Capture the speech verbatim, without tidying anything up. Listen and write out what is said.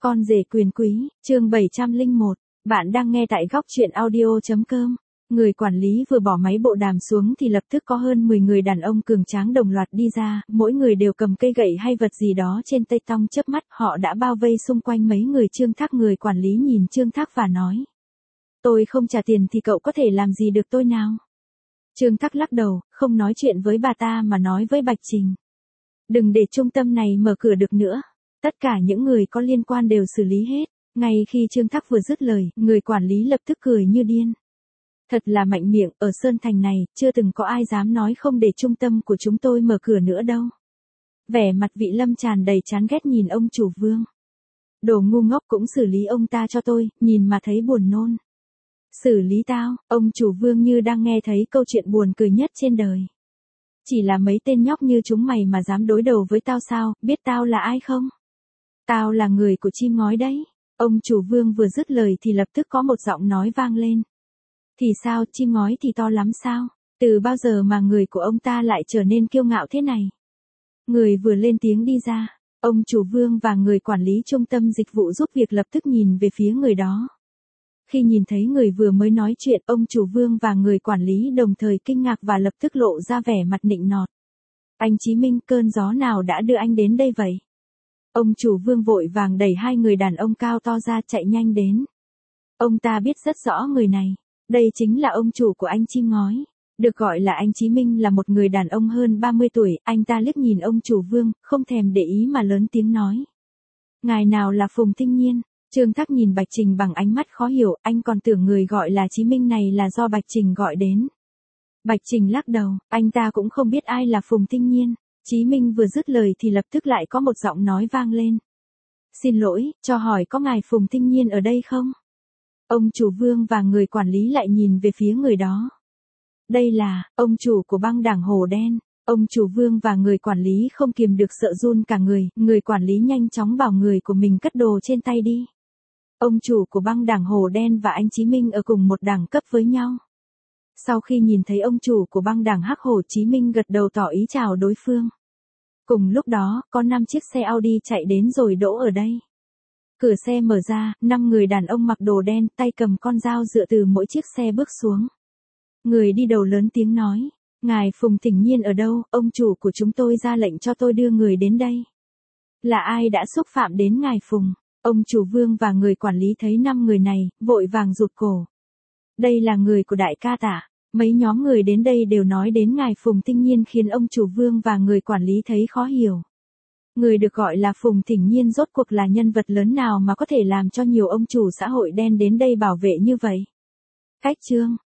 Con rể quyền quý, chương bảy trăm lẻ một. Bạn đang nghe tại góc truyện audio chấm com. Người quản lý vừa bỏ máy bộ đàm xuống thì lập tức có hơn mười người đàn ông cường tráng đồng loạt đi ra, mỗi người đều cầm cây gậy hay vật gì đó trên tay, tong chớp mắt, họ đã bao vây xung quanh mấy người Trương Thác. Người quản lý nhìn Trương Thác và nói: "Tôi không trả tiền thì cậu có thể làm gì được tôi nào?" Trương Thác lắc đầu, không nói chuyện với bà ta mà nói với Bạch Trình: "Đừng để trung tâm này mở cửa được nữa. Tất cả những người có liên quan đều xử lý hết." Ngay khi Trương Thác vừa dứt lời, người quản lý lập tức cười như điên. Thật là mạnh miệng, ở Sơn Thành này, chưa từng có ai dám nói không để trung tâm của chúng tôi mở cửa nữa đâu. Vẻ mặt Vị Lâm tràn đầy chán ghét nhìn ông chủ Vương. Đồ ngu ngốc, cũng xử lý ông ta cho tôi, nhìn mà thấy buồn nôn. Xử lý tao? Ông chủ Vương như đang nghe thấy câu chuyện buồn cười nhất trên đời. Chỉ là mấy tên nhóc như chúng mày mà dám đối đầu với tao sao, biết tao là ai không? Tao là người của chim ngói đấy. Ông chủ Vương vừa dứt lời thì lập tức có một giọng nói vang lên. Thì sao, chim ngói thì to lắm sao? Từ bao giờ mà người của ông ta lại trở nên kiêu ngạo thế này? Người vừa lên tiếng đi ra, ông chủ Vương và người quản lý trung tâm dịch vụ giúp việc lập tức nhìn về phía người đó. Khi nhìn thấy người vừa mới nói chuyện, ông chủ Vương và người quản lý đồng thời kinh ngạc và lập tức lộ ra vẻ mặt nịnh nọt. Anh Chí Minh, cơn gió nào đã đưa anh đến đây vậy? Ông chủ Vương vội vàng đẩy hai người đàn ông cao to ra, chạy nhanh đến. Ông ta biết rất rõ người này. Đây chính là ông chủ của anh chim ngói. Được gọi là anh Chí Minh là một người đàn ông hơn ba mươi tuổi. Anh ta liếc nhìn ông chủ Vương, không thèm để ý mà lớn tiếng nói: "Ngài nào là Phùng Tinh Nhiên?" Trương Thác nhìn Bạch Trình bằng ánh mắt khó hiểu, anh còn tưởng người gọi là Chí Minh này là do Bạch Trình gọi đến. Bạch Trình lắc đầu, anh ta cũng không biết ai là Phùng Tinh Nhiên. Chí Minh vừa dứt lời thì lập tức lại có một giọng nói vang lên. "Xin lỗi, cho hỏi có ngài Phùng Tinh Nhiên ở đây không?" Ông chủ Vương và người quản lý lại nhìn về phía người đó. Đây là ông chủ của băng đảng Hổ Đen. Ông chủ Vương và người quản lý không kìm được sợ run cả người, người quản lý nhanh chóng bảo người của mình cất đồ trên tay đi. Ông chủ của băng đảng Hổ Đen và anh Chí Minh ở cùng một đẳng cấp với nhau. Sau khi nhìn thấy ông chủ của băng đảng Hắc Hổ, Chí Minh gật đầu tỏ ý chào đối phương. Cùng lúc đó, có năm chiếc xe Audi chạy đến rồi đỗ ở đây. Cửa xe mở ra, năm người đàn ông mặc đồ đen, tay cầm con dao dựa từ mỗi chiếc xe bước xuống. Người đi đầu lớn tiếng nói: "Ngài Phùng Thỉnh Nhiên ở đâu? Ông chủ của chúng tôi ra lệnh cho tôi đưa người đến đây." "Là ai đã xúc phạm đến ngài Phùng?" Ông chủ Vương và người quản lý thấy năm người này, vội vàng rụt cổ. "Đây là người của đại ca Tạ." Mấy nhóm người đến đây đều nói đến ngài Phùng Tinh Nhiên khiến ông chủ Vương và người quản lý thấy khó hiểu. Người được gọi là Phùng Thỉnh Nhiên rốt cuộc là nhân vật lớn nào mà có thể làm cho nhiều ông chủ xã hội đen đến đây bảo vệ như vậy? Cách chương